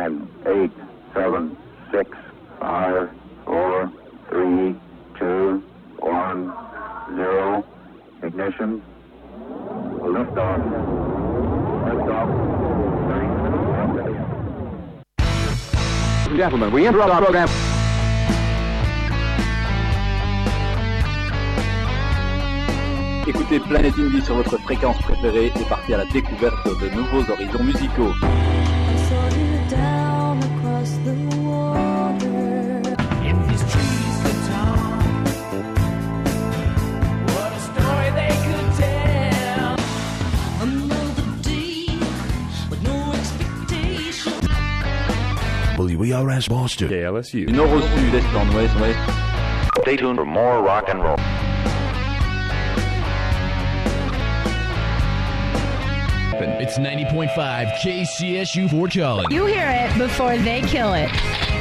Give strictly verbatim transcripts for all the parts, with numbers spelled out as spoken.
nine, eight, seven, six, five, four, three, two, one, zero. Ignition. Lift off. Lift off. Gentlemen, we interrupt our program. Écoutez Planète Indie sur votre fréquence préférée et partez à la découverte de nouveaux horizons musicaux. W R S Boston. K L S U. Du nord au sud, est en ouest, ouest. Stay tuned for more rock and roll. It's ninety point five K C S U Fort Collins. You hear it before they kill it.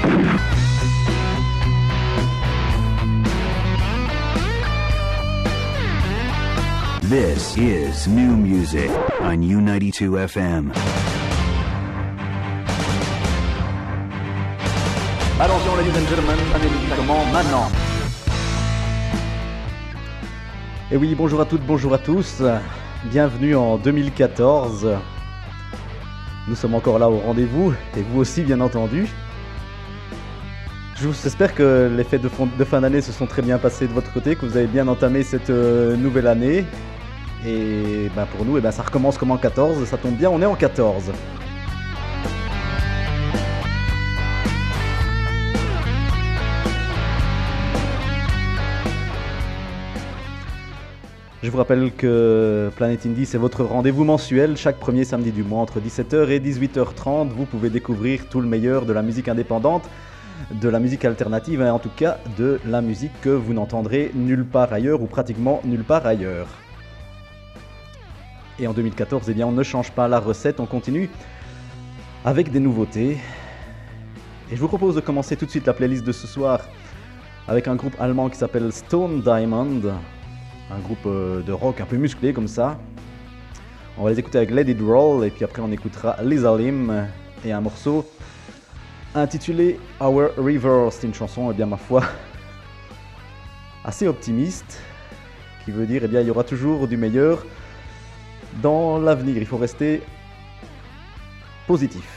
This is New Music on U ninety-two F M. Attention, ladies and gentlemen, ça commence maintenant. Et oui, bonjour à toutes, bonjour à tous. Bienvenue en deux mille quatorze. Nous sommes encore là au rendez-vous, et vous aussi bien entendu. J'espère que les fêtes de, fond, de fin d'année se sont très bien passées de votre côté, que vous avez bien entamé cette euh, nouvelle année. Et ben pour nous, et ben ça recommence comme en quatorze, ça tombe bien, on est en quatorze. Je vous rappelle que Planète Indie, c'est votre rendez-vous mensuel. Chaque premier samedi du mois, entre dix-sept heures et dix-huit heures trente, vous pouvez découvrir tout le meilleur de la musique indépendante, de la musique alternative, et en tout cas de la musique que vous n'entendrez nulle part ailleurs, ou pratiquement nulle part ailleurs. Et en deux mille quatorze, eh bien, on ne change pas la recette, on continue avec des nouveautés. Et je vous propose de commencer tout de suite la playlist de ce soir avec un groupe allemand qui s'appelle Stone Diamond. Un groupe de rock un peu musclé comme ça. On va les écouter avec Let It Roll et puis après on écoutera Lisa Lim et un morceau intitulé Our River. C'est une chanson, eh bien ma foi, assez optimiste, qui veut dire eh bien il y aura toujours du meilleur dans l'avenir. Il faut rester positif.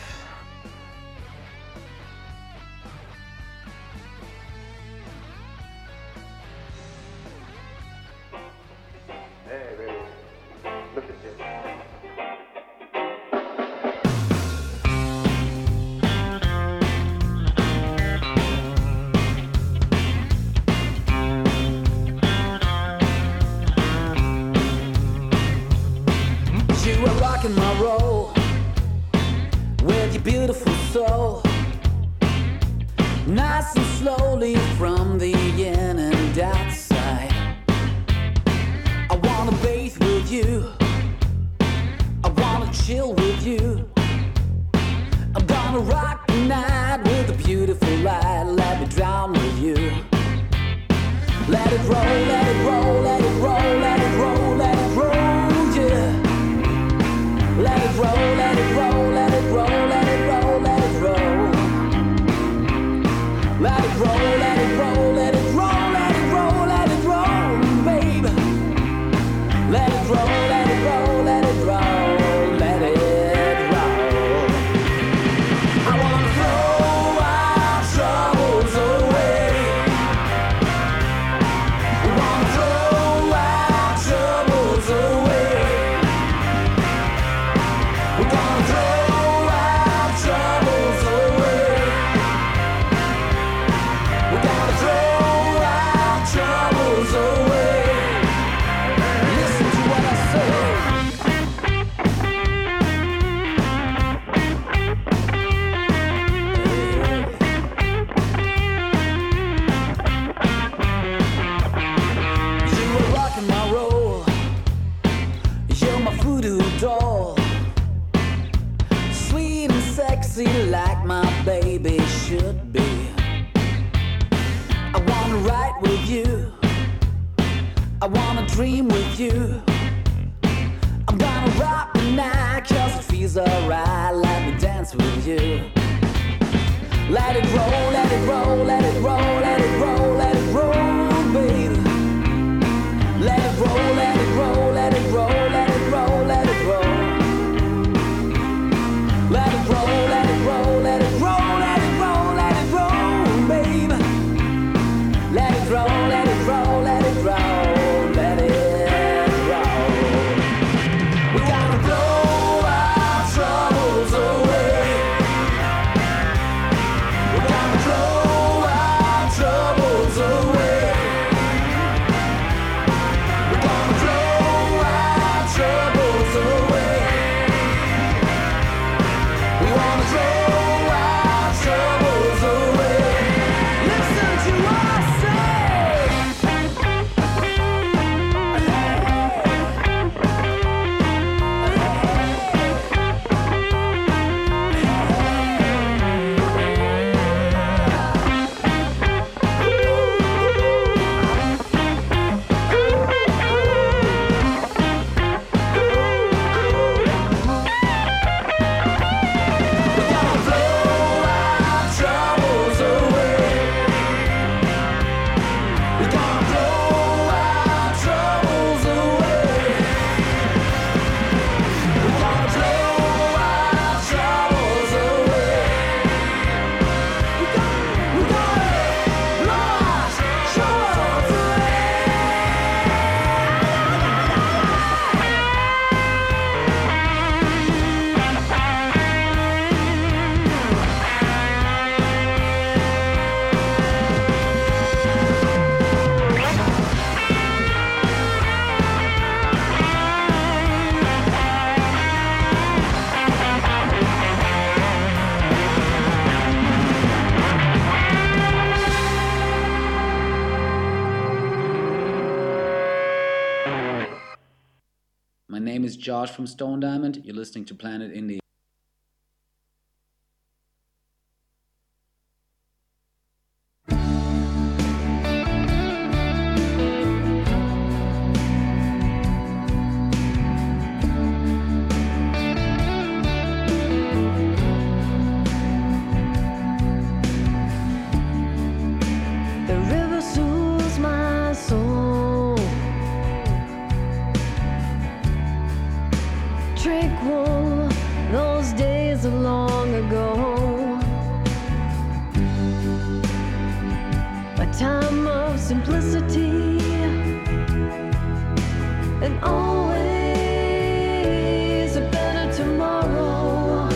Let it roll, let it roll, let it roll, let it roll, let it roll, baby. Let it roll, let it roll, let it roll, let it roll, let it roll. Let it roll, let it roll, let it roll, let it roll, let it roll, baby. Let it roll, let it roll, let it roll, let it roll. We're gonna blow our troubles away. We're gonna blow our troubles away. We're gonna blow our troubles away. We wanna throw our troubles away. Listen to us say. We're gonna blow our troubles away. We're gonna blow our troubles away. We're gonna blow our troubles away. We're gonna, we're gonna blow our troubles away. My name is Josh from Stone Diamond. You're listening to Planet Indie. The river soothes my soul. Tranquil, those days of long ago. A time of simplicity and always a better tomorrow.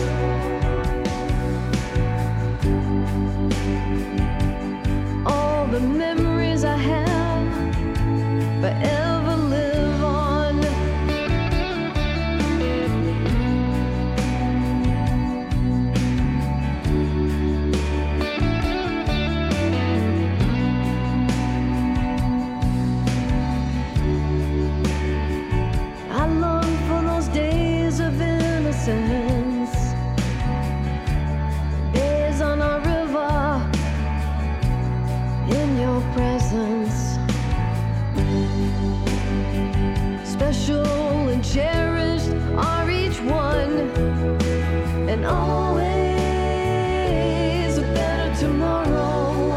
All the memories I have forever live on. I long for those days of innocence, days on a river in your presence. Special and cherished are each one, and always a better tomorrow.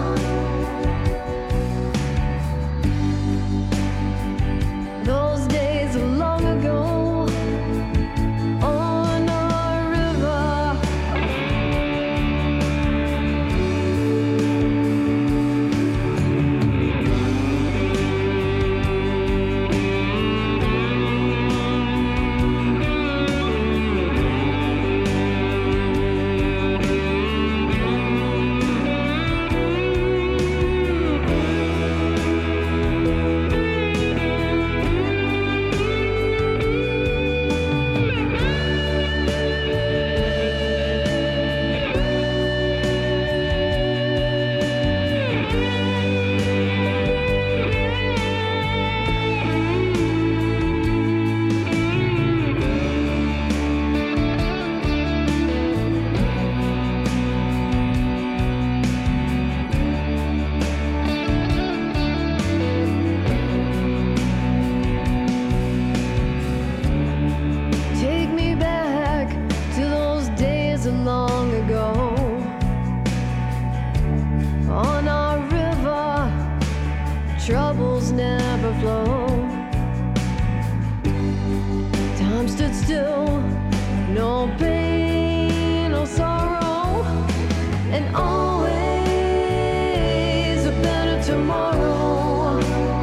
Those days of long ago on our river. flow. Time stood still, no pain, no sorrow, and always a better tomorrow.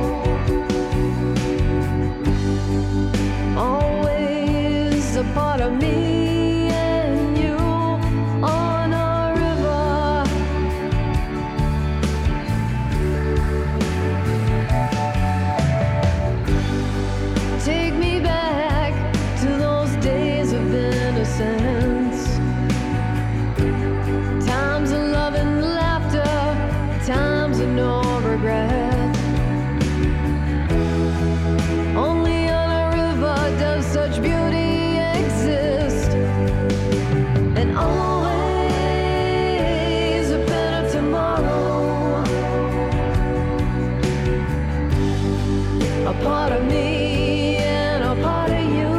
Always a part of me and you on a river. Take me back to those days of innocence, times of love and laughter, times of no regret. Only on a river does such beauty exist, and always a better tomorrow. A part of me and a part of you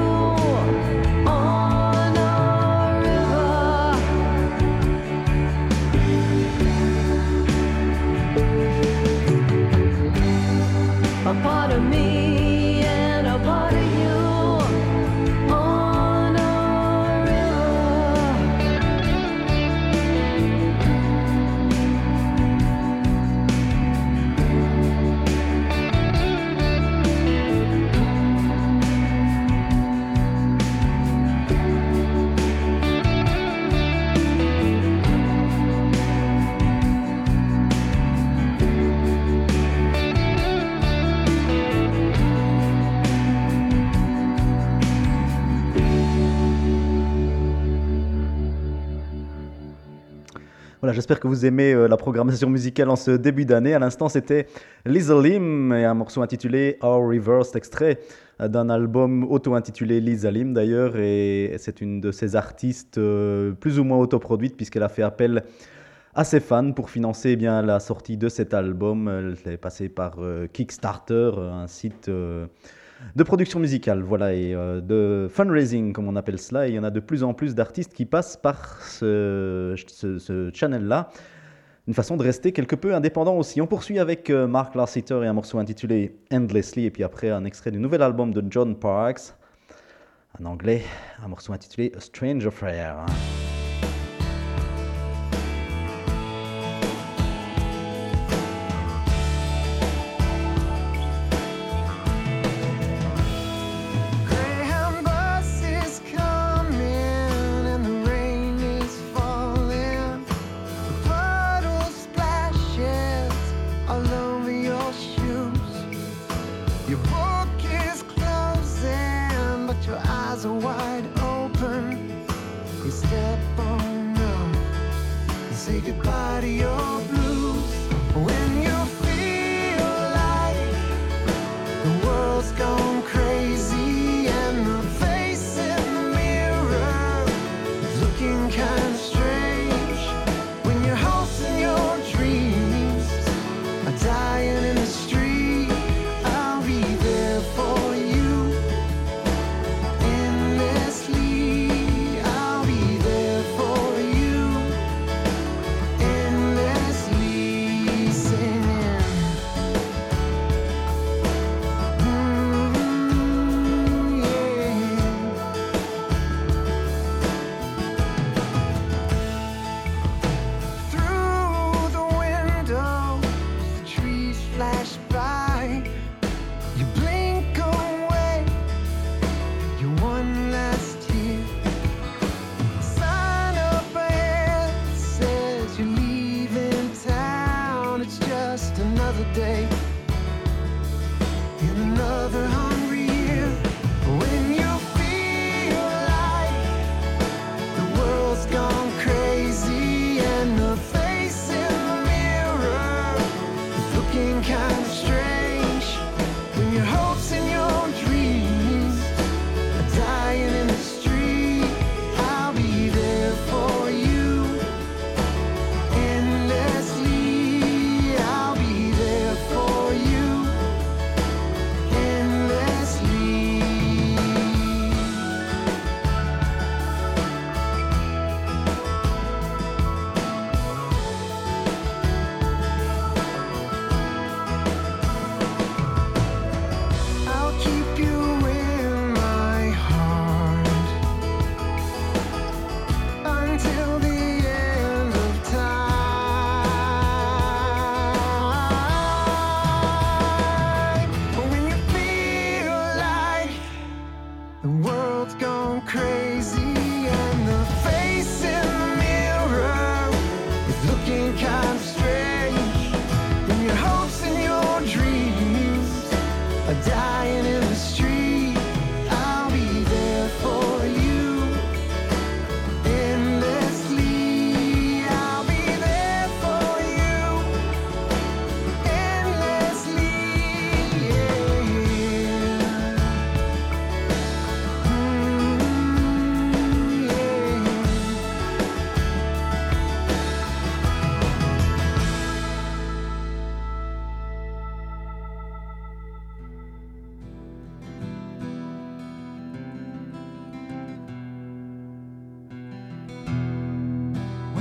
on a river. A part of me and a part of you on a Voilà, j'espère que vous aimez euh, la programmation musicale en ce début d'année. À l'instant, c'était Lisa Lim et un morceau intitulé Our Reversed, extrait euh, d'un album auto-intitulé Lisa Lim d'ailleurs. Et c'est une de ces artistes euh, plus ou moins autoproduites puisqu'elle a fait appel à ses fans pour financer eh bien, la sortie de cet album. Elle est passée par euh, Kickstarter, un site euh, de production musicale, voilà, et euh, de fundraising, comme on appelle cela. Et il y en a de plus en plus d'artistes qui passent par ce, ce, ce channel-là. Une façon de rester quelque peu indépendant aussi. On poursuit avec euh, Mark Lassiter et un morceau intitulé Endlessly, et puis après un extrait du nouvel album de John Parks, en anglais, un morceau intitulé A Strange Affair. Endlessly,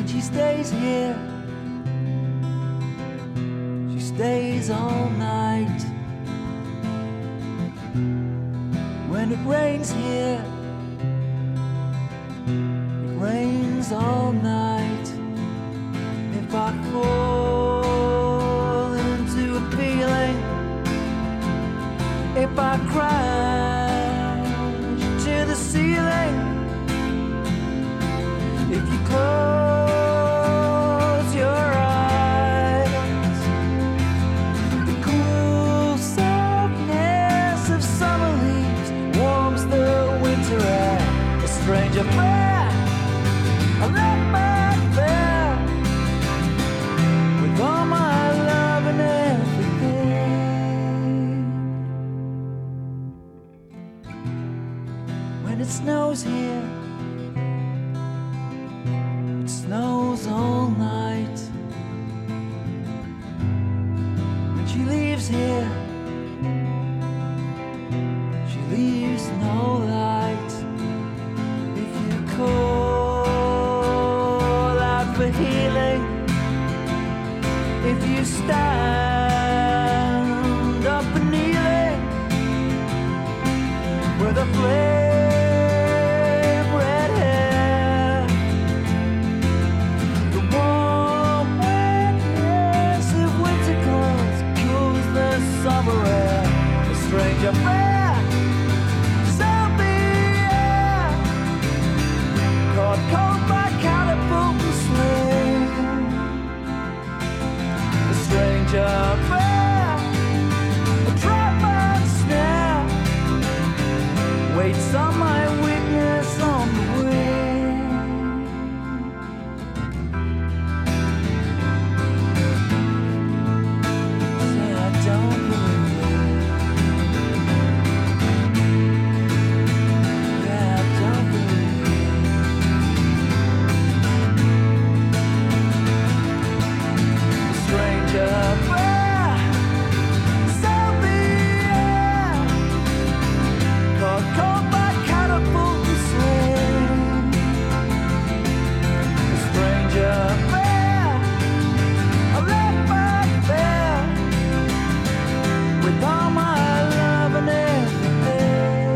when she stays here, she stays all night. When it rains here, it rains all night. If I fall into a feeling, if I crash to the ceiling, if you close your eyes, the cool softness of summer leaves warms the winter air. A strange affair, I left back there with all my love and everything. When it snows here, it snows all night. When she leaves here, she leaves no light. If you call out for healing, if you stand up and kneeling with a flame red hair, the warm wetness of winter clothes cools the summer air. A strange affair, so be it. Caught cold by catapult and sling. A strange affair, a trap and snare, waits on my weakness on the wing. Say I don't believe it. Yeah, I don't believe it. A strange affair, so be it. Caught cold by catapult and sling. A strange affair, I left back there with all my love and everything.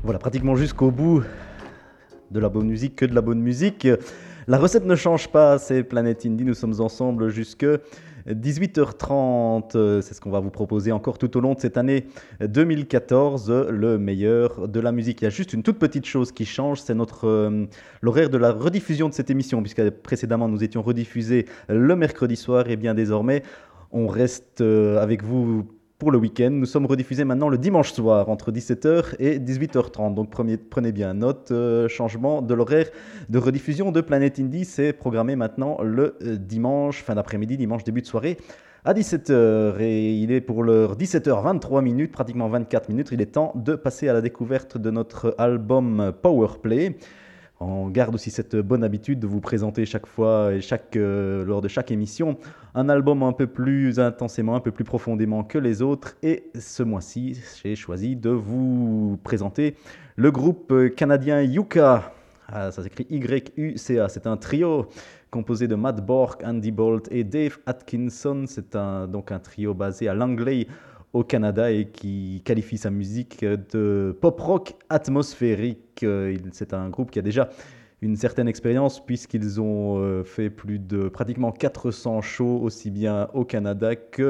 Voilà, pratiquement jusqu'au bout de la bonne musique, que de la bonne musique. La recette ne change pas, c'est Planet Indie, nous sommes ensemble jusque dix-huit heures trente, c'est ce qu'on va vous proposer encore tout au long de cette année deux mille quatorze, le meilleur de la musique. Il y a juste une toute petite chose qui change, c'est notre euh, l'horaire de la rediffusion de cette émission, puisque précédemment nous étions rediffusés le mercredi soir, et bien désormais on reste euh, avec vous pour le week-end. Nous sommes rediffusés maintenant le dimanche soir entre dix-sept heures et dix-huit heures trente. Donc prenez, prenez bien note, euh, changement de l'horaire de rediffusion de Planet Indie. C'est programmé maintenant le euh, dimanche, fin d'après-midi, dimanche début de soirée à dix-sept heures. Et il est pour l'heure dix-sept heures vingt-trois minutes, pratiquement vingt-quatre minutes. Il est temps de passer à la découverte de notre album Powerplay. On garde aussi cette bonne habitude de vous présenter chaque fois et chaque, euh, lors de chaque émission un album un peu plus intensément, un peu plus profondément que les autres. Et ce mois-ci, j'ai choisi de vous présenter le groupe canadien Yucca. Ah, ça s'écrit Y U C A. C'est un trio composé de Matt Bork, Andy Bolt et Dave Atkinson. C'est un, donc un trio basé à Langley, au Canada, et qui qualifie sa musique de pop-rock atmosphérique. C'est un groupe qui a déjà une certaine expérience puisqu'ils ont fait plus de pratiquement quatre cents shows aussi bien au Canada que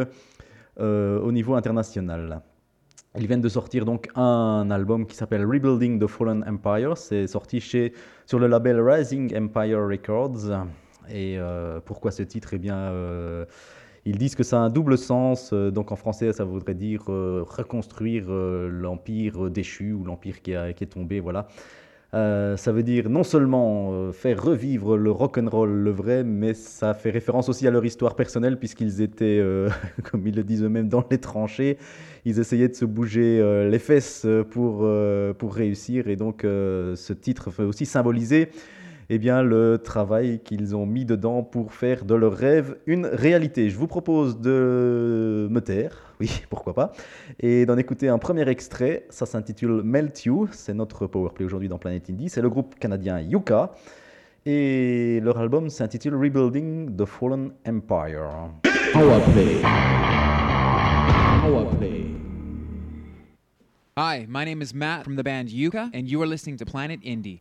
euh, au niveau international. Ils viennent de sortir donc un album qui s'appelle Rebuilding the Fallen Empire. C'est sorti chez, sur le label Rising Empire Records. Et euh, pourquoi ce titre ? Eh bien... Euh, Ils disent que ça a un double sens, donc en français ça voudrait dire euh, reconstruire euh, l'empire déchu ou l'empire qui, a, qui est tombé, voilà. Euh, ça veut dire non seulement euh, faire revivre le rock'n'roll, le vrai, mais ça fait référence aussi à leur histoire personnelle puisqu'ils étaient, euh, comme ils le disent eux-mêmes, dans les tranchées. Ils essayaient de se bouger euh, les fesses pour, euh, pour réussir, et donc euh, ce titre fait aussi symboliser eh bien, le travail qu'ils ont mis dedans pour faire de leur rêve une réalité. Je vous propose de me taire, oui, pourquoi pas, et d'en écouter un premier extrait. Ça s'intitule Melt You, c'est notre Powerplay aujourd'hui dans Planet Indie. C'est le groupe canadien Yucca, et leur album s'intitule Rebuilding the Fallen Empire. Powerplay. Powerplay. Hi, my name is Matt from the band Yucca, and you are listening to Planet Indie.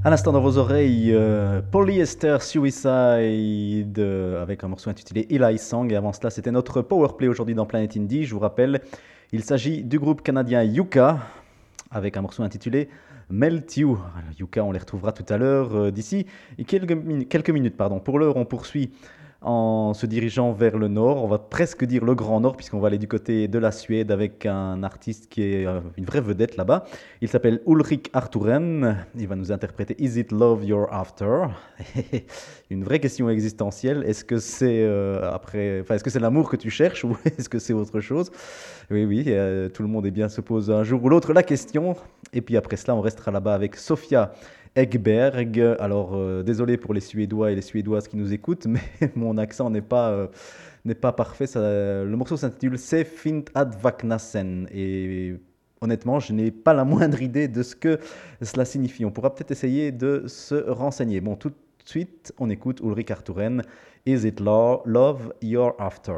À l'instant dans vos oreilles, euh, Polyester Suicide euh, avec un morceau intitulé Eli Song. Et avant cela, c'était notre Powerplay aujourd'hui dans Planet Indie. Je vous rappelle, il s'agit du groupe canadien Yuka avec un morceau intitulé Melt You. Alors, Yuka, on les retrouvera tout à l'heure euh, d'ici quelques, min- quelques minutes. Pardon. Pour l'heure, on poursuit en se dirigeant vers le nord. On va presque dire le Grand Nord puisqu'on va aller du côté de la Suède avec un artiste qui est euh, une vraie vedette là-bas. Il s'appelle Ulrik Arturen. Il va nous interpréter Is It Love You're After? Une vraie question existentielle. Est-ce que c'est euh, après, enfin, est-ce que c'est l'amour que tu cherches ou est-ce que c'est autre chose? Oui, oui, euh, tout le monde est bien se pose un jour ou l'autre la question. Et puis après cela, on restera là-bas avec Sofia Ekberg. Alors, euh, désolé pour les Suédois et les Suédoises qui nous écoutent, mais mon accent n'est pas, euh, n'est pas parfait. Ça, le morceau s'intitule C'est Fint ad Vaknasen. Et honnêtement, je n'ai pas la moindre idée de ce que cela signifie. On pourra peut-être essayer de se renseigner. Bon, tout de suite, on écoute Ulrik Arturen. Is it lo- love you're after?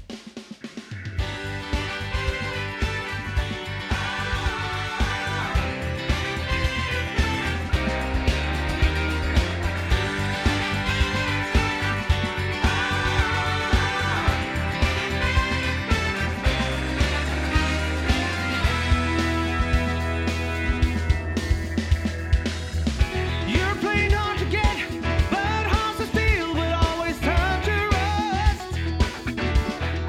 You're playing hard to get, but horses feel will always turn to rust.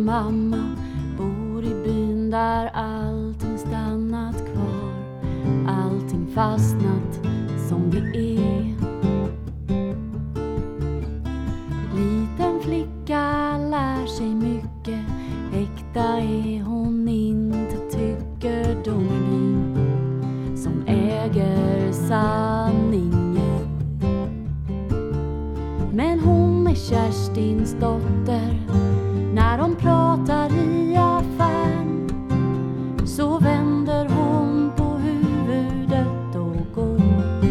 mamma bor i byn där allting stannat kvar. Allting fastnat som det är. Liten flicka lär sig mycket. Äkta är hon inte, tycker de i byn som äger sanningen. Men hon är Kerstins dotter. När de pratar i affären så vänder hon på huvudet och går.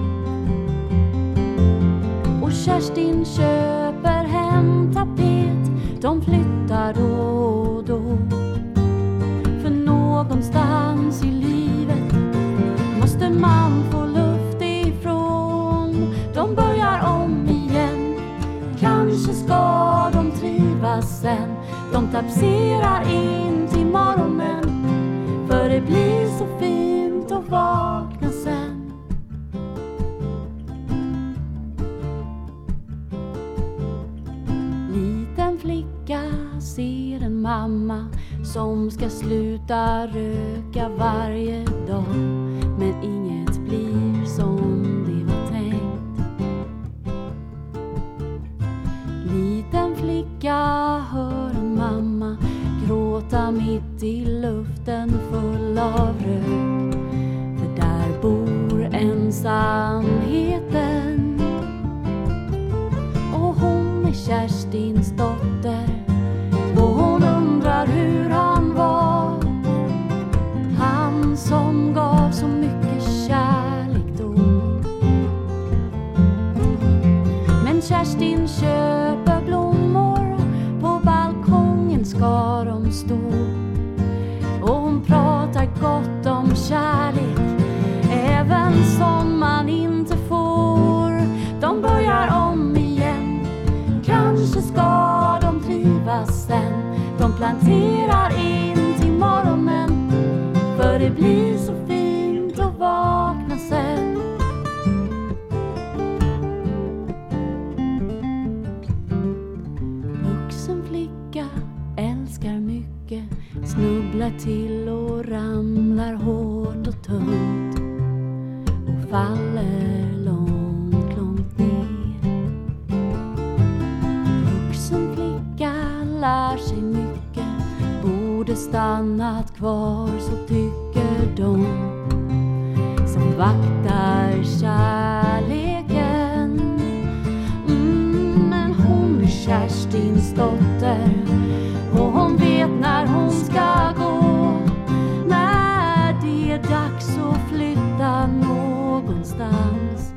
Och Kerstin köper hem tapet. De flyttar då och då. För någonstans i livet måste man få luft ifrån. De börjar om igen. Kanske ska de trivas sen. De tapserar in till morgonen. För det blir så fint att vakna sen. Liten flicka ser en mamma som ska sluta röka varje dag. Men inget blir som det var tänkt. Liten flicka hör en mamma gråta mitt i luften full av rök. För där bor ensamheten. Och hon är Kerstins dotter. Och hon undrar hur han var. Han som gav så mycket kärlek då. Men Kerstin köper blommor. På balkongen ska de stå. Och hon pratar gott om kärlek. Även som man inte får. De börjar om igen. Kanske ska de trivas sen. De planterar in till morgonen. För det blir så fint att vakna sen. Vuxen flicka älskar mycket. Snubblar till och ramlar hårt och tungt. Och faller långt, långt ner. Vuxen flicka lär sig mycket. Borde stannat kvar, så tycker de som vaktar kärleken. Mm, men hon är Kerstins dotter. Och hon vet när hon ska gå. När det är dags att flytta någonstans.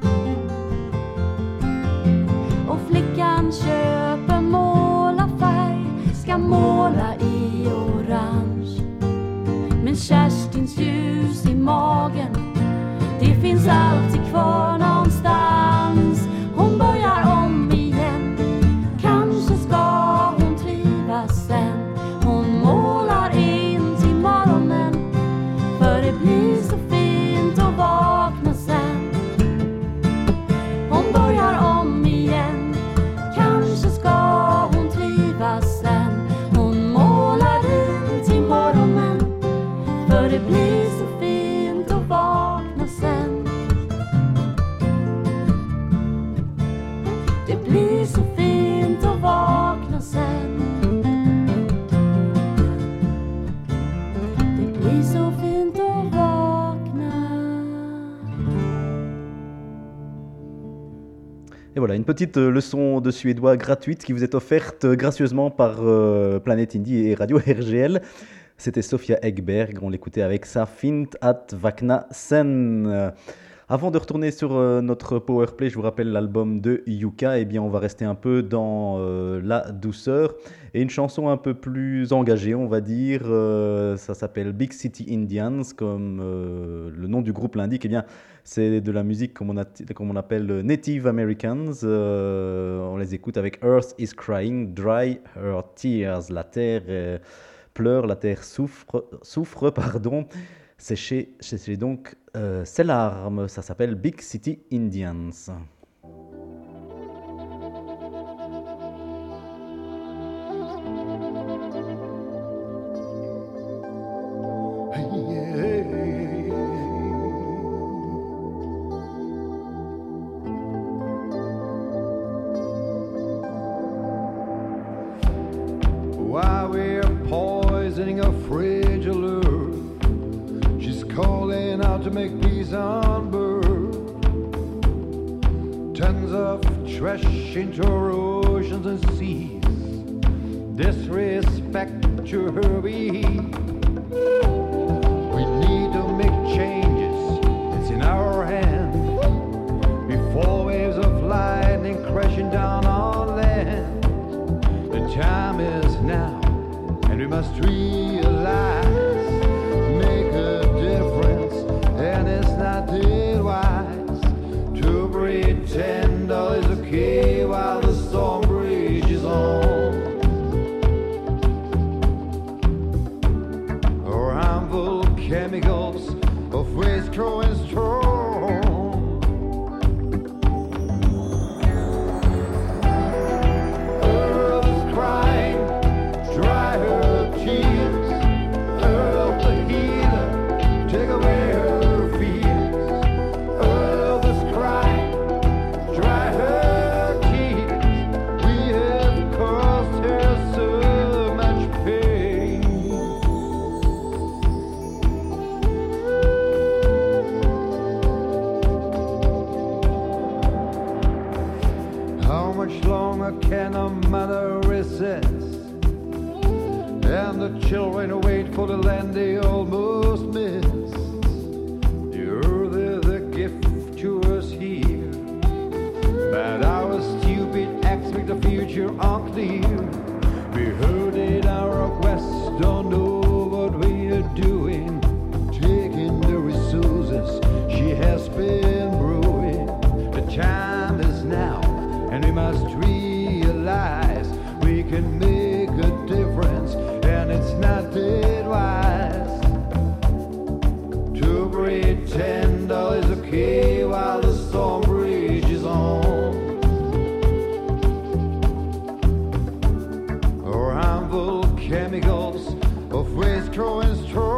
Och flickan köper målarfärg. Ska måla i orange. Men Kerstins ljus i magen, det finns alltid kvar någonstans. Hon börjar om igen. Kanske ska hon trivas sen. Hon målar in till morgonen. För det blir så fint att vakna sen. Hon börjar om igen. Kanske ska hon trivas sen. Hon målar in till morgonen. För det blir så fint att vakna sen. Det blir så fint att vakna sen. Det blir så fint att vakna. Et voilà, une petite euh, leçon de suédois gratuite qui vous est offerte euh, gracieusement par euh, Planet Indie et Radio R G L. C'était Sofia Egberg, on l'écoutait avec sa Fint at Vakna Sen. Euh, Avant de retourner sur euh, notre Powerplay, je vous rappelle l'album de Yuka. Eh bien, on va rester un peu dans euh, la douceur et une chanson un peu plus engagée, on va dire. Euh, ça s'appelle Big City Indians, comme euh, le nom du groupe l'indique. Eh bien, c'est de la musique comme on, a, comme on appelle Native Americans. Euh, on les écoute avec Earth is Crying, Dry Her Tears. La terre euh, pleure, la terre souffre, souffre pardon. Sécher, sécher donc euh, ses larmes. Ça s'appelle Big City Indians. maddening a fragile earth. She's calling out to make peace on birth. Tons of trash into our oceans and seas. Disrespect to her beat. We need to make changes, it's in our hands. Before waves of lightning crashing down on land. The time is now, and we must realize, make a difference, and it's not dead wise to pretend all is okay while the storm rages on. Or harmful chemicals of waste growing strong. Can a mother resist? And the children wait for the land they almost missed. The earth is a gift to us here, but our stupid acts make the future unclear. We heard it, our requests don't know what we are doing. Taking the resources she has been brewing. The time is now, and we must realize we can make a difference, and it's not dead wise to pretend all is okay while the storm rages on. Or harmful chemicals of waste growing strong.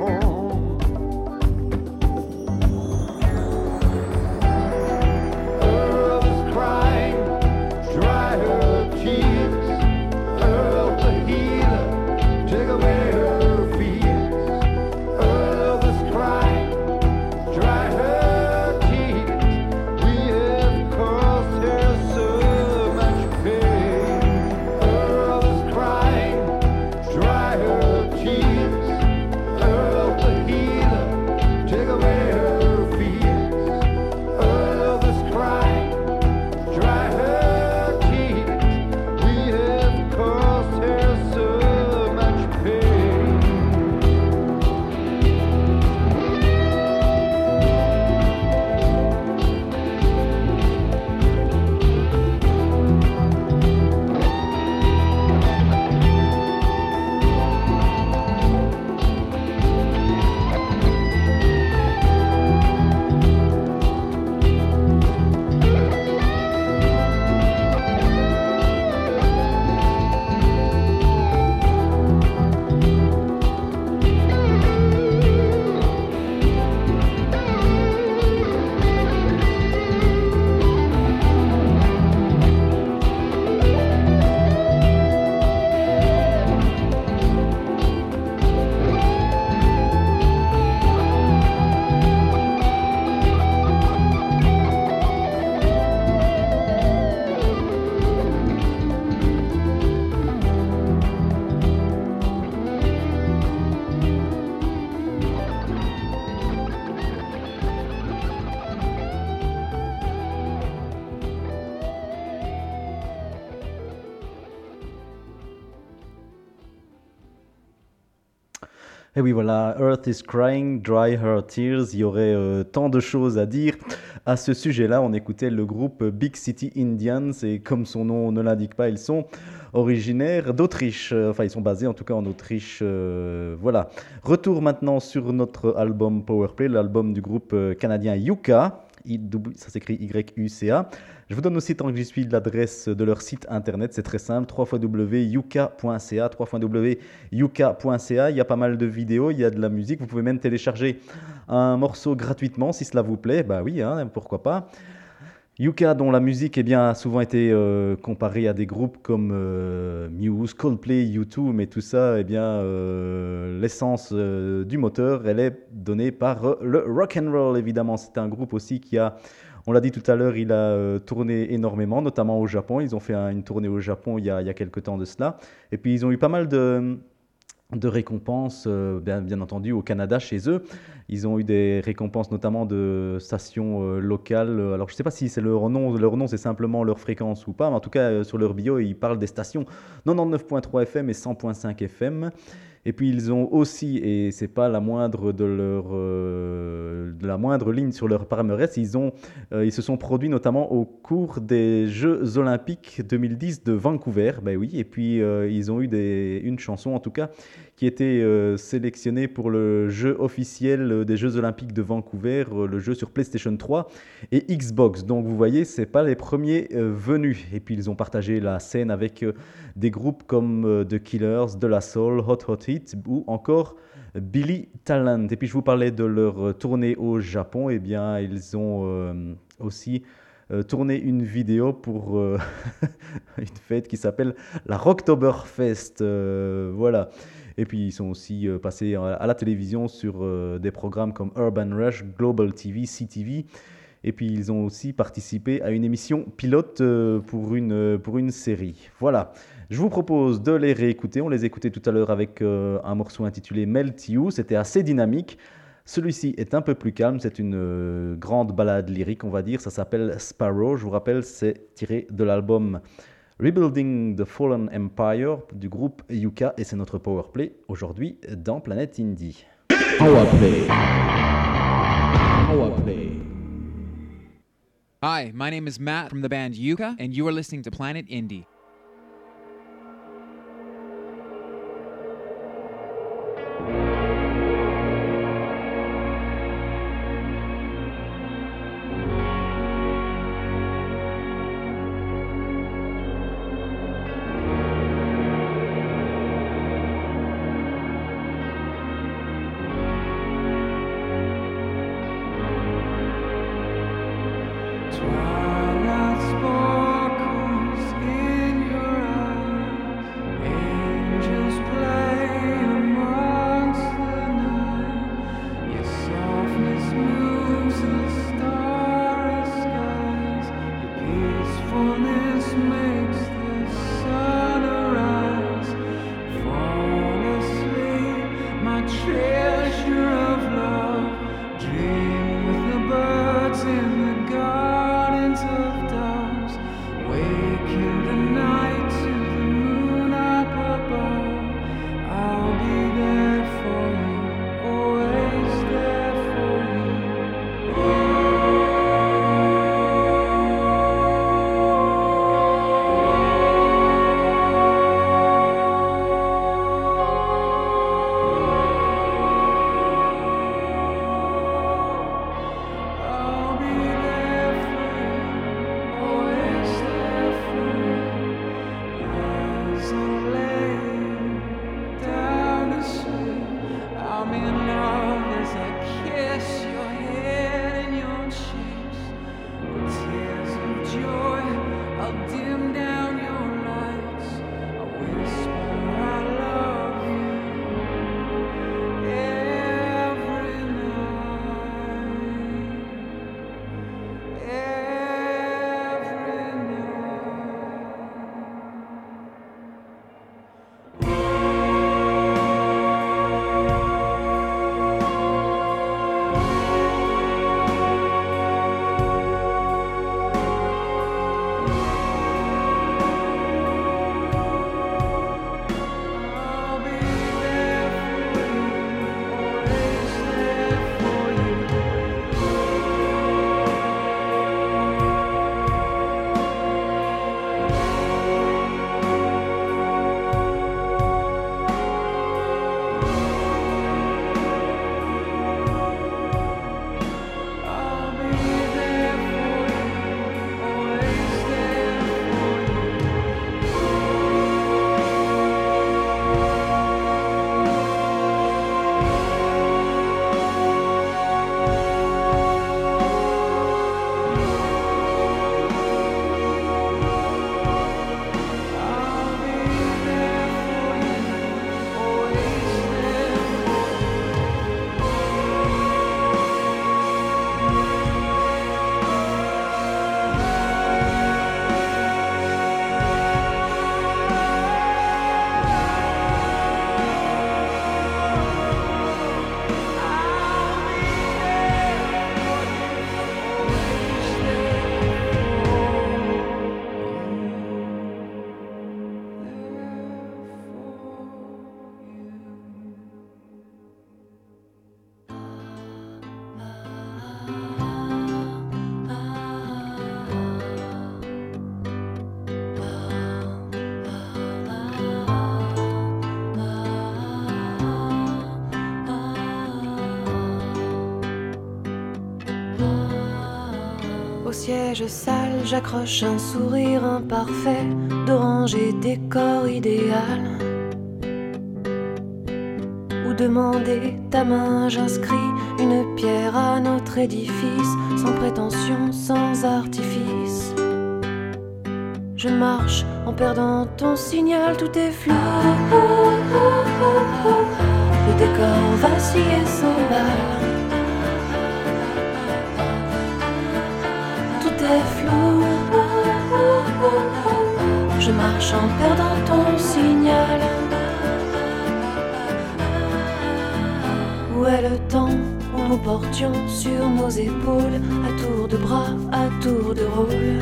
Et oui, voilà, Earth is Crying, Dry Her Tears. Il y aurait euh, tant de choses à dire à ce sujet-là. On écoutait le groupe Big City Indians et comme son nom ne l'indique pas, ils sont originaires d'Autriche. Enfin, ils sont basés en tout cas en Autriche. Euh, voilà. Retour maintenant sur notre album Powerplay, l'album du groupe canadien Yucca. Ça s'écrit Y U C A. Je vous donne aussi, tant que j'y suis, l'adresse de leur site internet. C'est très simple, w w w point yucca point c a, w w w point yucca point c a. Il y a pas mal de vidéos, il y a de la musique. Vous pouvez même télécharger un morceau gratuitement si cela vous plaît. Bah oui, hein, pourquoi pas. Yuka, dont la musique eh bien, a souvent été euh, comparée à des groupes comme euh, Muse, Coldplay, U deux, mais tout ça, eh bien, euh, l'essence euh, du moteur, elle est donnée par euh, le rock and roll, évidemment. C'est un groupe aussi qui a, on l'a dit tout à l'heure, il a euh, tourné énormément, notamment au Japon. Ils ont fait un, une tournée au Japon il y, a, il y a quelques temps de cela. Et puis, ils ont eu pas mal de... de récompenses, euh, bien, bien entendu, au Canada, chez eux. Ils ont eu des récompenses notamment de stations euh, locales. Alors, je ne sais pas si c'est leur nom, leur nom c'est simplement leur fréquence ou pas, mais en tout cas, euh, sur leur bio, ils parlent des stations quatre-vingt-dix-neuf virgule trois F M et cent virgule cinq F M. Et puis, ils ont aussi, et ce n'est pas la moindre, de, leur, euh, de la moindre ligne sur leur palmarès, ils, ont, euh, ils se sont produits notamment au cours des Jeux Olympiques deux mille dix de Vancouver. Ben oui, et puis, euh, ils ont eu des, une chanson, en tout cas, qui était euh, sélectionné pour le jeu officiel des Jeux Olympiques de Vancouver, euh, le jeu sur PlayStation trois et Xbox. Donc vous voyez, ce n'est pas les premiers euh, venus. Et puis ils ont partagé la scène avec euh, des groupes comme euh, The Killers, De La Soul, Hot Hot Hit ou encore Billy Talent. Et puis je vous parlais de leur tournée au Japon. Eh bien, ils ont euh, aussi... Euh, tourner une vidéo pour euh, une fête qui s'appelle la Rocktoberfest. Euh, voilà. Et puis ils sont aussi euh, passés à, à la télévision sur euh, des programmes comme Urban Rush, Global T V, C T V. Et puis ils ont aussi participé à une émission pilote euh, pour, une, pour une série. Voilà. Je vous propose de les réécouter. On les écoutait tout à l'heure avec euh, un morceau intitulé Melt You. C'était assez dynamique. Celui-ci est un peu plus calme, c'est une euh, grande ballade lyrique, on va dire. Ça s'appelle Sparrow. Je vous rappelle, c'est tiré de l'album Rebuilding the Fallen Empire du groupe Yuka et c'est notre Powerplay aujourd'hui dans Planète Indie. Powerplay. Powerplay. Hi, my name is Matt from the band Yuka, and you are listening to Planet Indie. Twilight sparkles in your eyes. Angels play amongst the night. Your softness moves the starry skies. Your peacefulness makes the sun arise. Fall asleep, my treasure of love. Dream with the birds in the gardens siège sale, j'accroche un sourire imparfait d'orange et décor idéal. Où demander ta main, j'inscris une pierre à notre édifice, sans prétention, sans artifice. Je marche en perdant ton signal, tout est flou. Le décor vacille et s'emballe. Tout est flou. Je marche en perdant ton signal. Où est le temps où nous portions sur nos épaules, à tour de bras, à tour de rôle,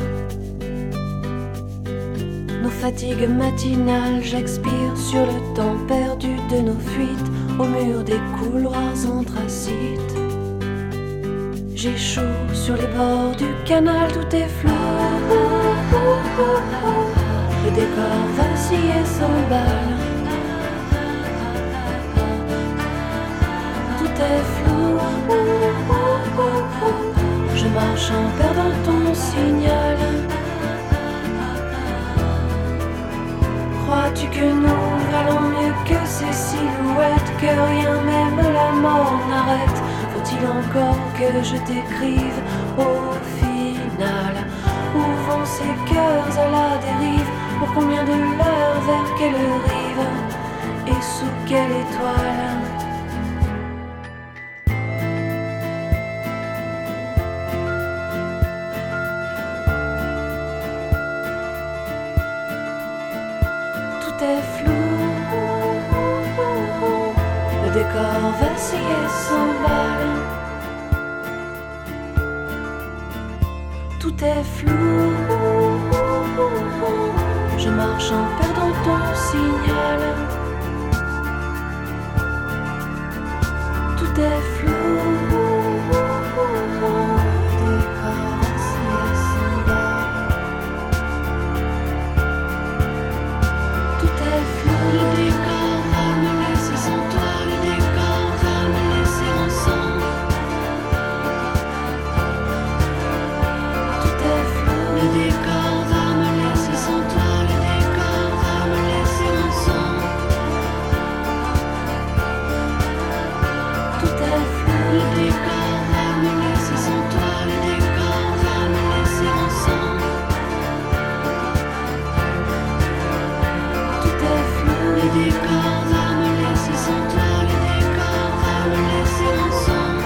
nos fatigues matinales, j'expire sur le temps perdu de nos fuites, au mur des couloirs anthracites. J'échoue sur les bords du canal, tout est flou. Le décor vacille et s'emballe. Tout est flou. Je marche en perdant ton signal. Crois-tu que nous valons mieux que ces silhouettes, que rien, même la mort, n'arrête? Faut-il encore que je t'écrive au final? Où vont ces cœurs à la dérive? Pour combien de l'heure, vers quelle rive? Et sous quelle étoile? Tout est flou. Le décor vacille et s'emballe. Tout est flou. Je marche en perdant ton signal. Tout est flou. Le décor vacille et s'emballe. Tout est flou. Le décor va me laisser sans toi. Le décor va me laisser ensemble. Tout est flou. Le décor va me laisser sans toi. Le décor va me laisser ensemble. Tout est flou. Le décor va me laisser sans toi. Le décor va me laisser ensemble. Tout est flou. Le décor va me laisser sans toi. Le décor va me laisser ensemble.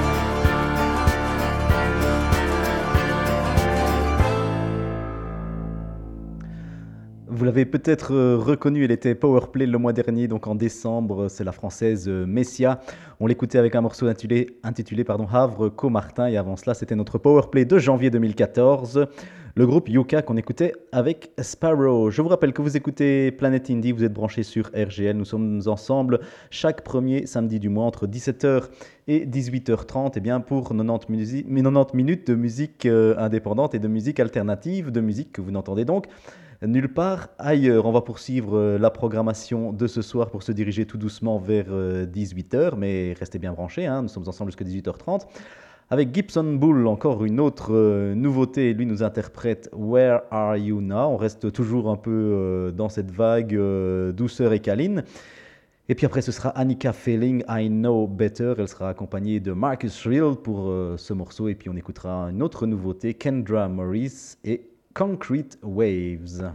Vous l'avez peut-être euh, reconnu, elle était Powerplay le mois dernier, donc en décembre, c'est la française euh, Messia. On l'écoutait avec un morceau intitulé, intitulé pardon, Havre Comartin, et avant cela, c'était notre Powerplay de janvier deux mille quatorze, le groupe Yuka qu'on écoutait avec Sparrow. Je vous rappelle que vous écoutez Planet Indie, vous êtes branchés sur R G L, nous sommes ensemble chaque premier samedi du mois entre dix-sept heures et dix-huit heures trente, et bien pour quatre-vingt-dix, musi- quatre-vingt-dix minutes de musique euh, indépendante et de musique alternative, de musique que vous n'entendez donc nulle part ailleurs. On va poursuivre euh, la programmation de ce soir pour se diriger tout doucement vers euh, dix-huit heures, mais restez bien branchés, hein, nous sommes ensemble jusqu'à dix-huit heures trente. Avec Gibson Bull, encore une autre euh, nouveauté, lui nous interprète Where Are You Now. On reste toujours un peu euh, dans cette vague euh, douceur et câline. Et puis après, ce sera Annika Feeling, I Know Better. Elle sera accompagnée de Marcus Shrill pour euh, ce morceau. Et puis on écoutera une autre nouveauté, Kendra Morris et Concrete Waves.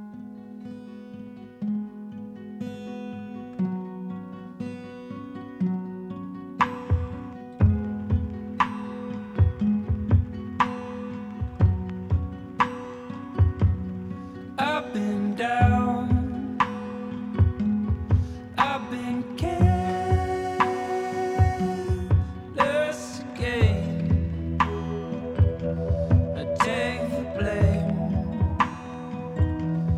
Up and down, I've been careless again. I take the blame.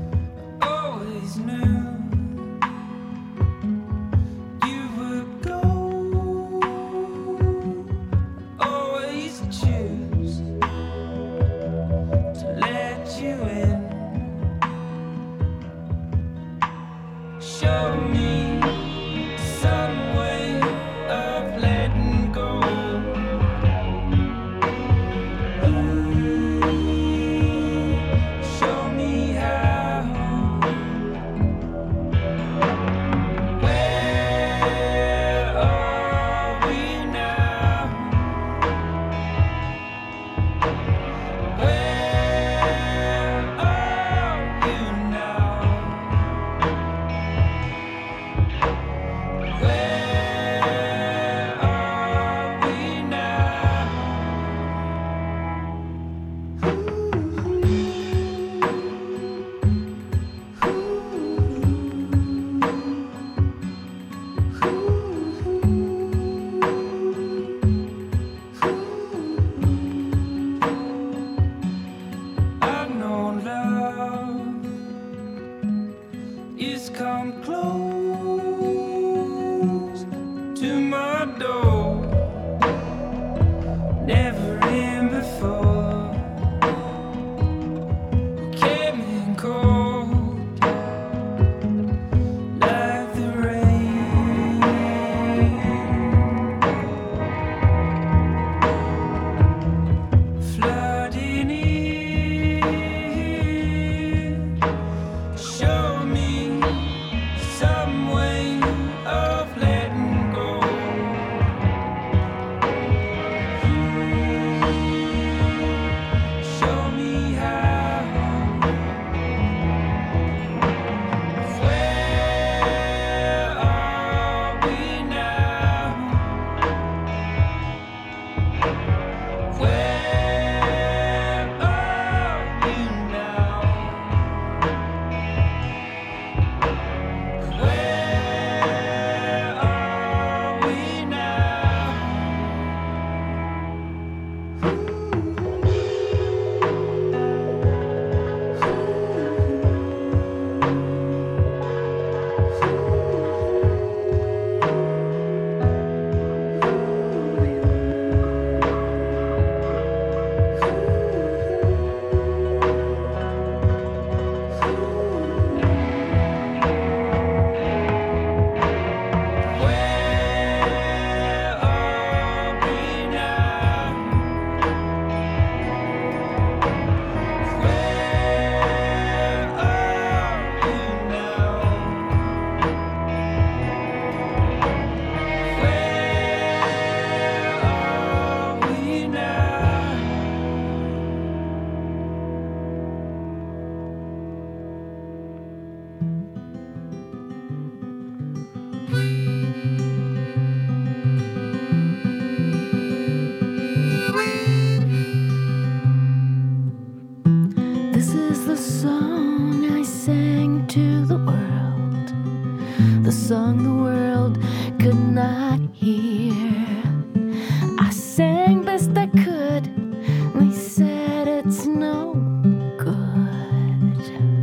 no good,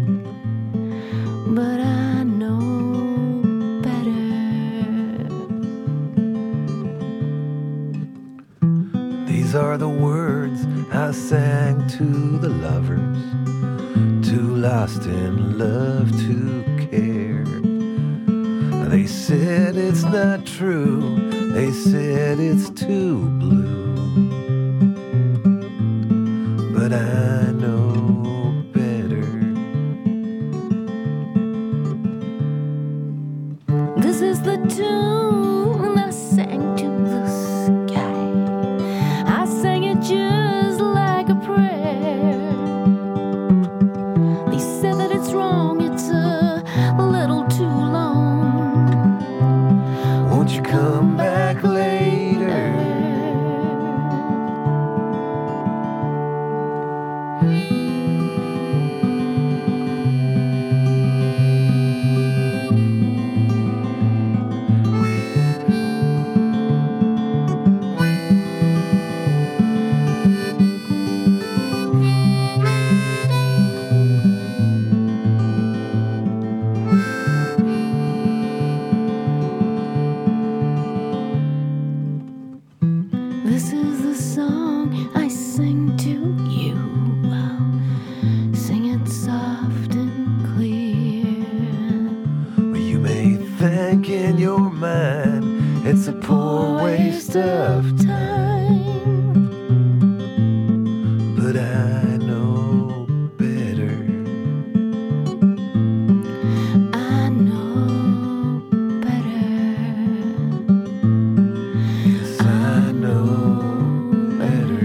but I know better. These are the words I sang to the lovers, too lost in love to care. They said it's not true, they said it's too blue, but I know better. This is the tune I sang to the sky. I sang it just like a prayer. They said that it's wrong, it's a little too long. Won't you come back later? This is the song I sing to you. I'll sing it soft and clear. You may think in your mind it's a poor waste of time, but I know better. I know better. Yes, I know better.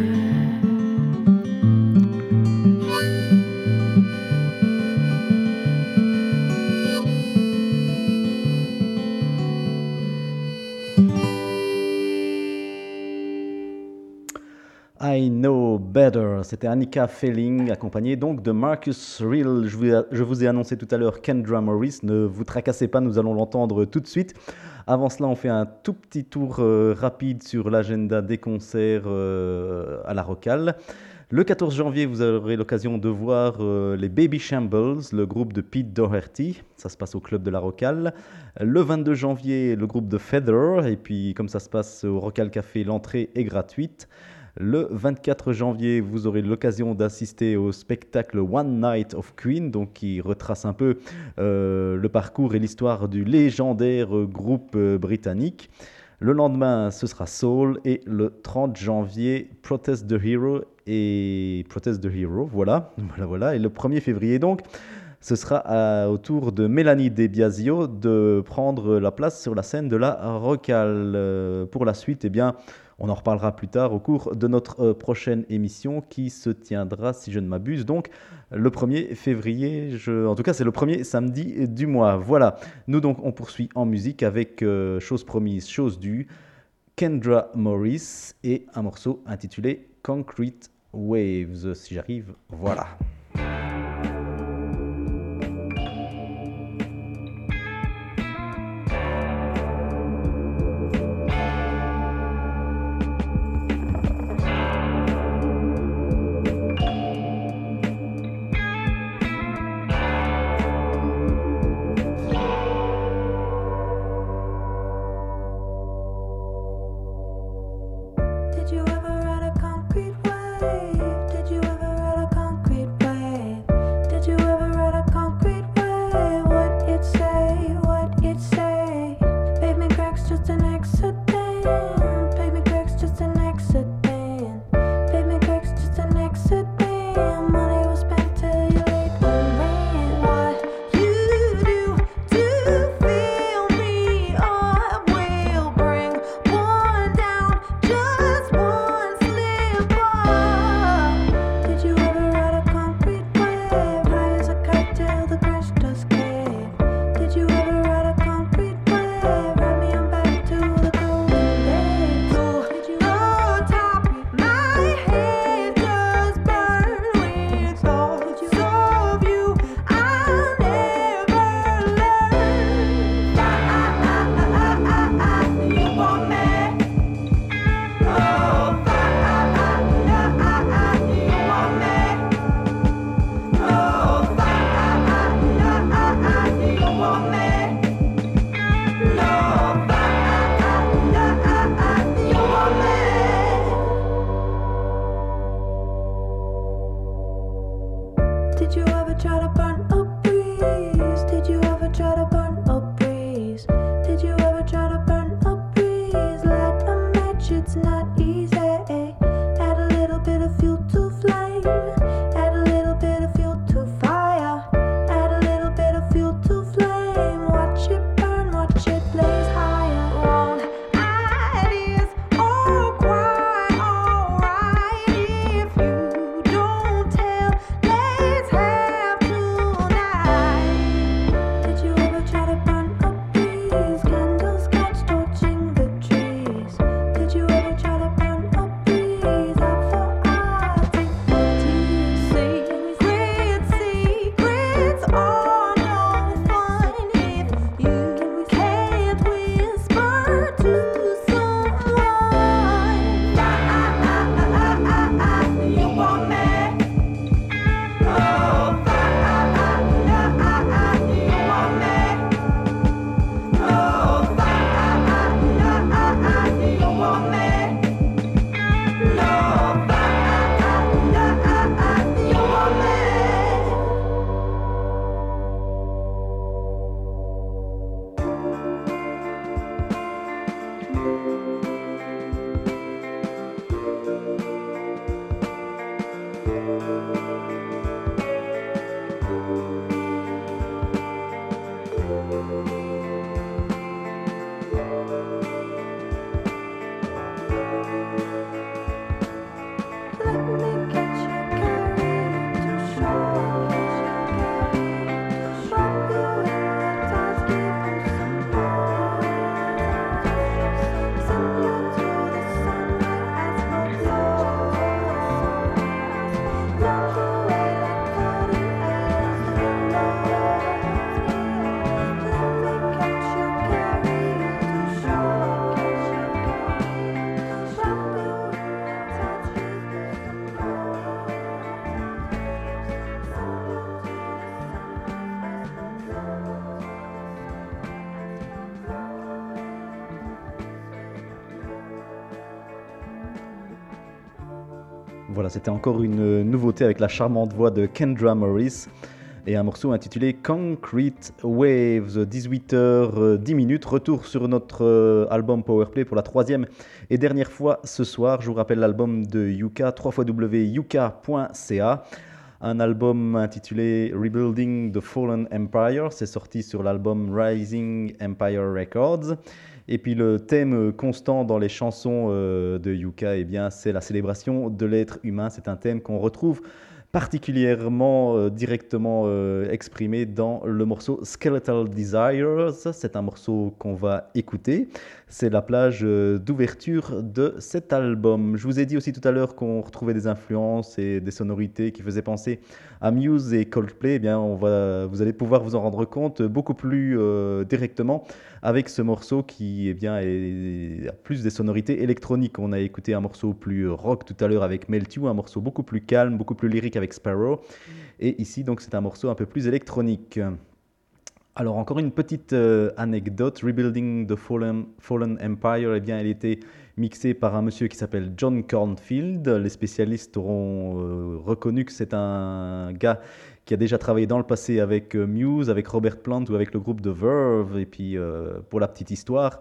I Know Better, c'était Annika Felling, accompagnée donc de Marcus Real. Je vous, je vous ai annoncé tout à l'heure Kendra Morris, ne vous tracassez pas, nous allons l'entendre tout de suite. Avant cela, on fait un tout petit tour euh, rapide sur l'agenda des concerts euh, à la Rocale. Le quatorze janvier, vous aurez l'occasion de voir euh, les Baby Shambles, le groupe de Pete Doherty. Ça se passe au club de la Rocale. Le vingt-deux janvier, le groupe de Feather. Et puis, comme ça se passe au Rocale Café, l'entrée est gratuite. Le vingt-quatre janvier, vous aurez l'occasion d'assister au spectacle One Night of Queen, donc qui retrace un peu euh, le parcours et l'histoire du légendaire groupe euh, britannique. Le lendemain, ce sera Soul, et le trente janvier, Protest the Hero et Protest the Hero, voilà, voilà, voilà. Et le premier février, donc, ce sera à, au tour de Mélanie De Biasio de prendre la place sur la scène de la Rocale. Euh, pour la suite, eh bien, on en reparlera plus tard au cours de notre euh, prochaine émission qui se tiendra, si je ne m'abuse, donc le premier février. Je... En tout cas, c'est le premier samedi du mois. Voilà. Nous, donc, on poursuit en musique avec euh, chose promise, chose due, Kendra Morris et un morceau intitulé Concrete Waves. Si j'arrive, voilà. Did you ever ride a concrete wave? Did you ever ride a concrete wave? try to burn a breeze? Did you ever try to burn a breeze? Did you ever try to burn a breeze? Light a match, it's not easy. Add a little bit of fuel to flame. Add a little bit of fuel to fire. Add a little bit of fuel to flame. Watch it burn, watch it blaze higher. Wrong ideas are quite alright if you don't tell. Let's have tonight. Did you ever try to burn a breeze? Candles catch torching the trees. Did you ever try to burn a breeze? After I take secrets, secrets are no fun if you can't whisper to someone. You want me? Oh, you want me? Oh, you want me? Voilà, c'était encore une nouveauté avec la charmante voix de Kendra Morris et un morceau intitulé Concrete Waves, dix-huit heures dix minutes. Retour sur notre album Powerplay pour la troisième et dernière fois ce soir. Je vous rappelle l'album de Yuka, w w w point yuka point c a. Un album intitulé Rebuilding the Fallen Empire, c'est sorti sur l'album Rising Empire Records. Et puis le thème constant dans les chansons de Yuka, eh bien, c'est la célébration de l'être humain. C'est un thème qu'on retrouve particulièrement euh, directement euh, exprimé dans le morceau Skeletal Desires. C'est un morceau qu'on va écouter. C'est la plage euh, d'ouverture de cet album. Je vous ai dit aussi tout à l'heure qu'on retrouvait des influences et des sonorités qui faisaient penser à Muse et Coldplay. Eh bien, on va, vous allez pouvoir vous en rendre compte beaucoup plus euh, directement avec ce morceau qui eh bien, est, a plus des sonorités électroniques. On a écouté un morceau plus rock tout à l'heure avec Melt You, un morceau beaucoup plus calme, beaucoup plus lyrique avec Sparrow. Et ici, donc, c'est un morceau un peu plus électronique. Alors, encore une petite euh, anecdote. Rebuilding the Fallen, Fallen Empire, eh bien, elle était mixée par un monsieur qui s'appelle John Cornfield. Les spécialistes auront euh, reconnu que c'est un gars qui a déjà travaillé dans le passé avec euh, Muse, avec Robert Plant ou avec le groupe The Verve. Et puis, euh, pour la petite histoire,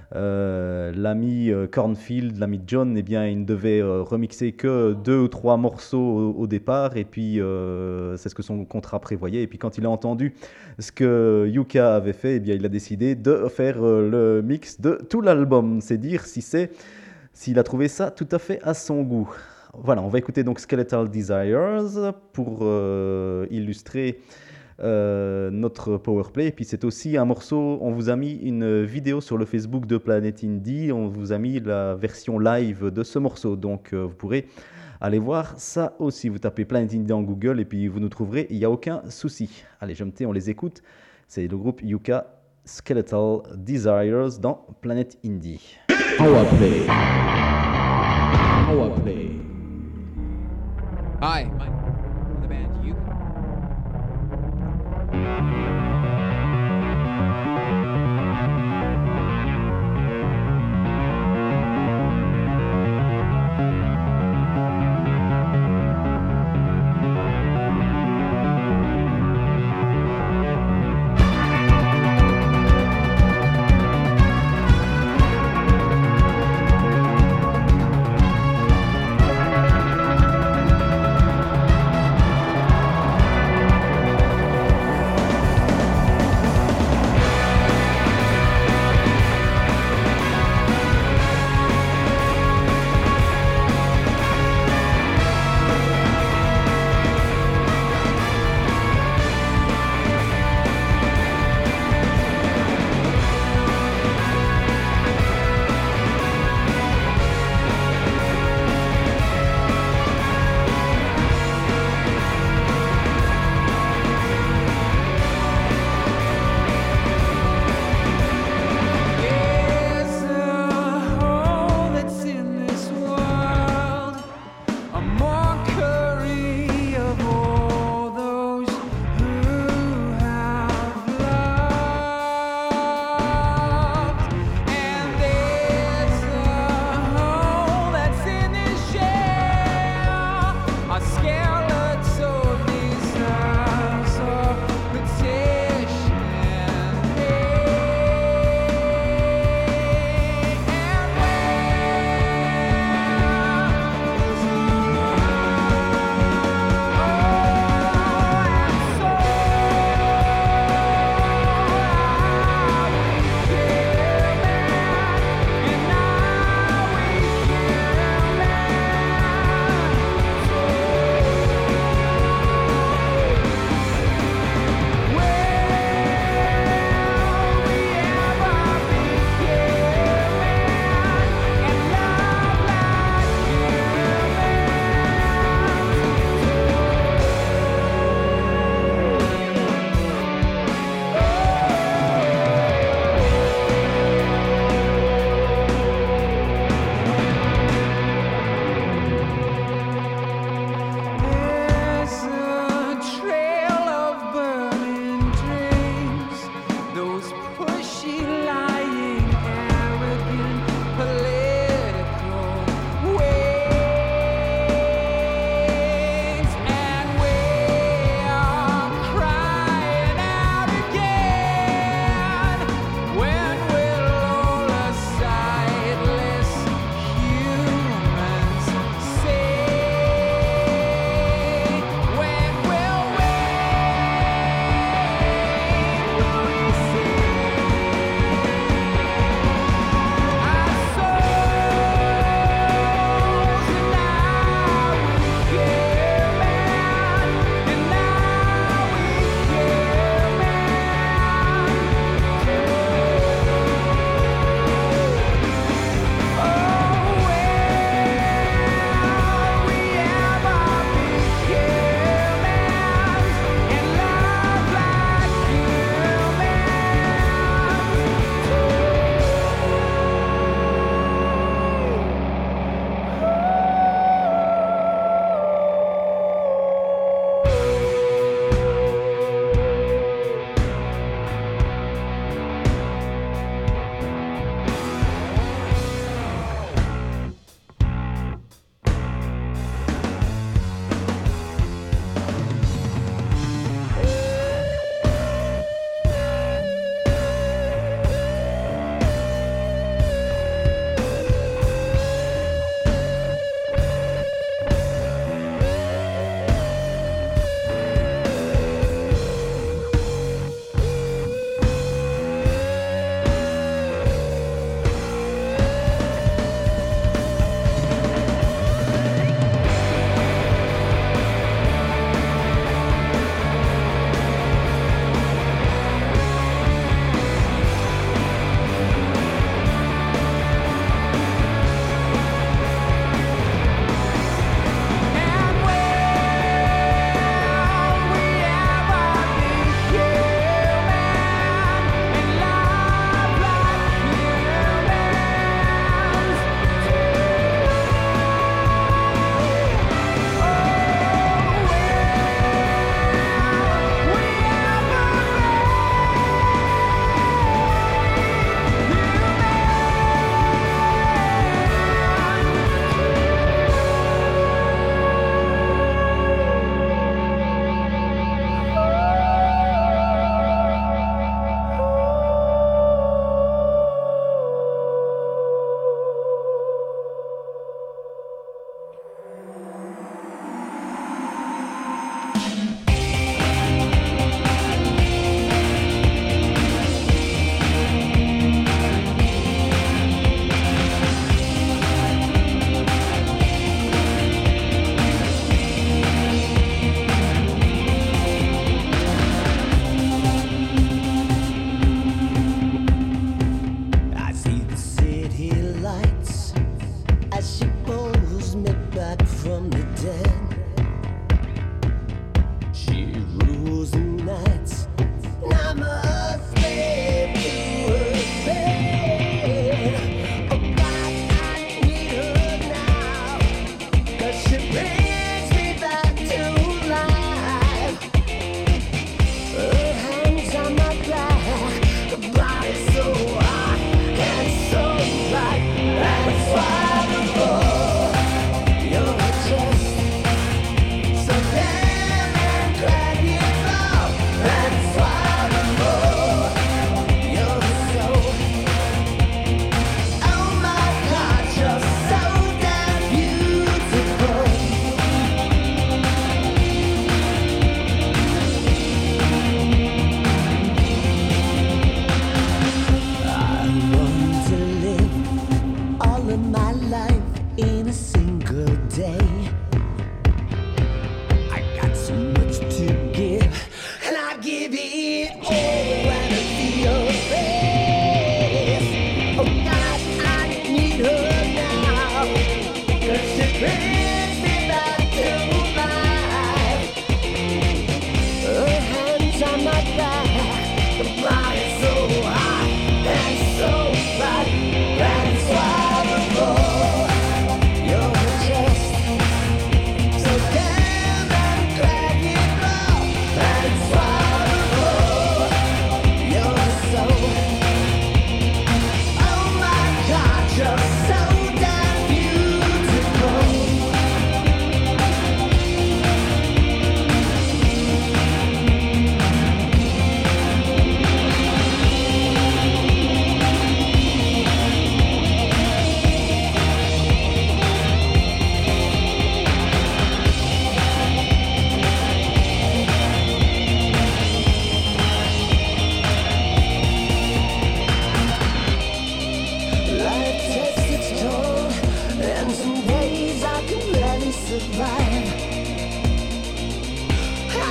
Euh, l'ami euh, Cornfield, l'ami John, eh bien, il ne devait euh, remixer que deux ou trois morceaux au, au départ, et puis euh, c'est ce que son contrat prévoyait. Et puis quand il a entendu ce que Yuka avait fait, eh bien, il a décidé de faire euh, le mix de tout l'album. C'est dire si c'est, s'il a trouvé ça tout à fait à son goût. Voilà, on va écouter donc Skeletal Desires pour euh, illustrer Euh, notre Powerplay. Et puis c'est aussi un morceau, on vous a mis une vidéo sur le Facebook de Planet Indie, on vous a mis la version live de ce morceau, donc euh, vous pourrez aller voir ça aussi. Vous tapez Planet Indie en Google et puis vous nous trouverez, il n'y a aucun souci. Allez, je me tais, on les écoute. C'est le groupe Yuka, Skeletal Desires dans Planet Indie. Powerplay. Powerplay. Hi, my, the band Yuka. Thank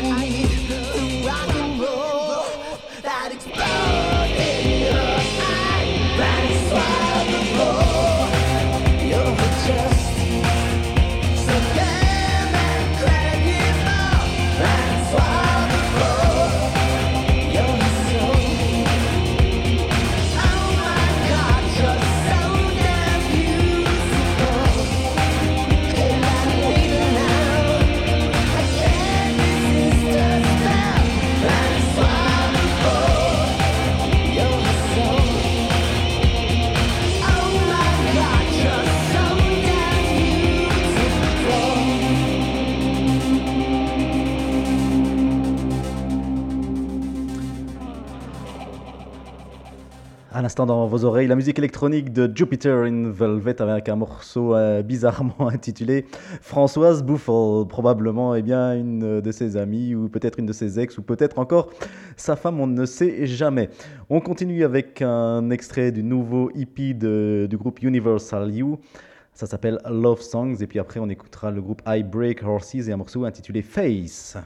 À l'instant dans vos oreilles, la musique électronique de Jupiter in Velvet avec un morceau euh, bizarrement intitulé Françoise Bouffel, probablement eh bien, une de ses amies ou peut-être une de ses ex ou peut-être encore sa femme, on ne sait jamais. On continue avec un extrait du nouveau E P de, du groupe Universal You, ça s'appelle Love Songs et puis après on écoutera le groupe I Break Horses et un morceau intitulé Face.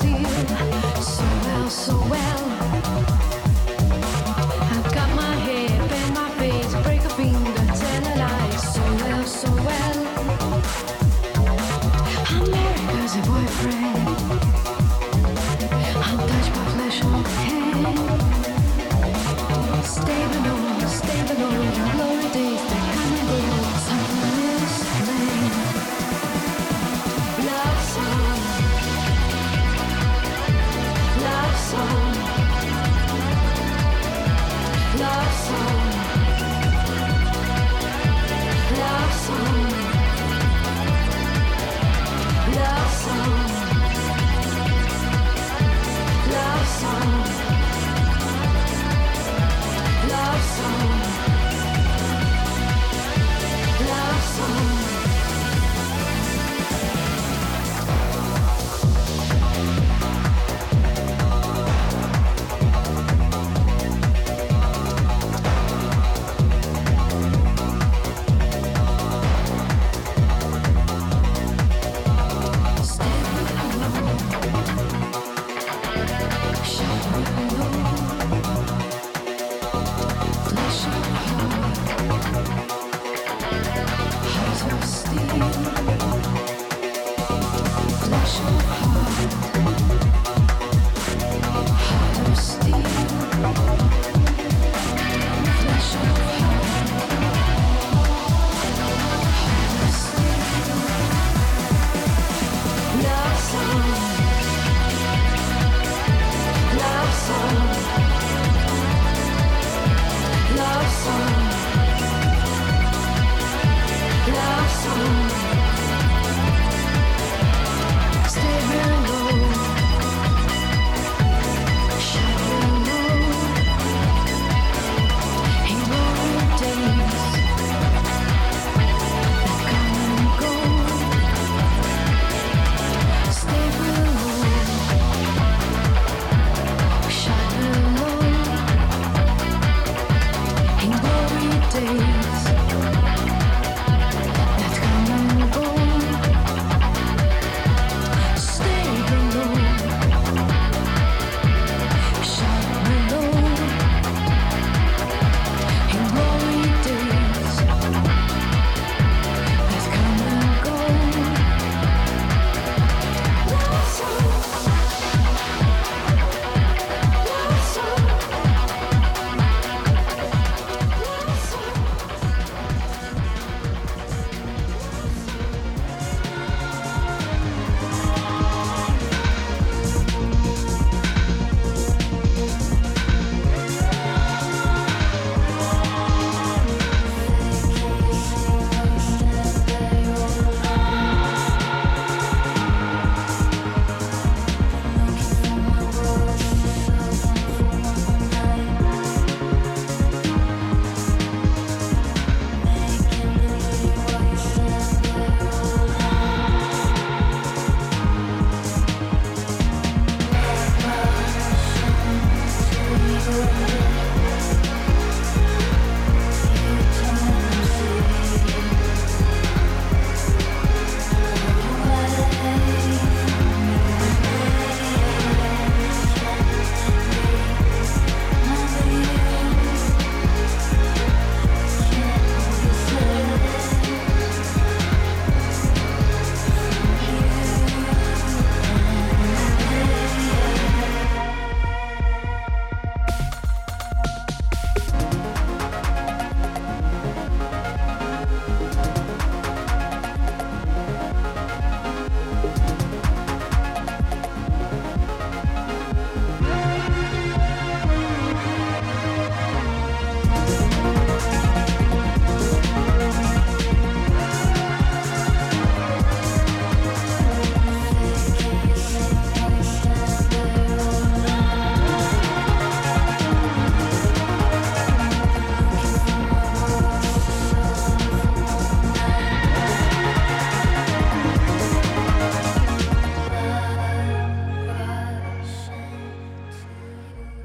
So well, so well. I've got my head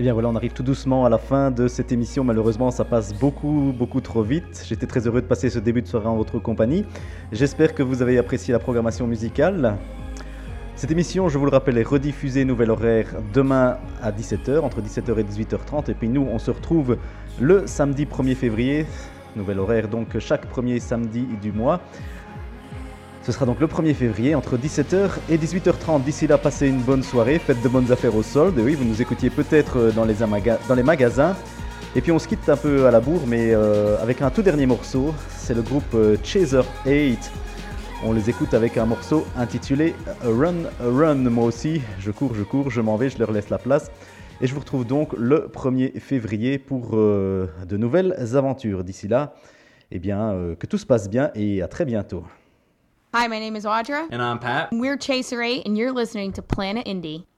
Et bien voilà, on arrive tout doucement à la fin de cette émission. Malheureusement, ça passe beaucoup, beaucoup trop vite. J'étais très heureux de passer ce début de soirée en votre compagnie. J'espère que vous avez apprécié la programmation musicale. Cette émission, je vous le rappelle, est rediffusée nouvel horaire demain à dix-sept heures, entre dix-sept heures et dix-huit heures trente. Et puis nous, on se retrouve le samedi premier février, nouvel horaire donc chaque premier samedi du mois. Ce sera donc le premier février entre dix-sept heures et dix-huit heures trente. D'ici là, passez une bonne soirée, faites de bonnes affaires au solde. Oui, vous nous écoutiez peut-être dans les, amaga- dans les magasins. Et puis on se quitte un peu à la bourre, mais euh, avec un tout dernier morceau. C'est le groupe euh, Chaser eight. On les écoute avec un morceau intitulé Run, Run. Moi aussi, je cours, je cours, je m'en vais, je leur laisse la place. Et je vous retrouve donc le premier février pour euh, de nouvelles aventures. D'ici là, eh bien, euh, que tout se passe bien et à très bientôt. Hi, my name is Audra. And I'm Pat. We're Chaser eight, and you're listening to Planet Indie.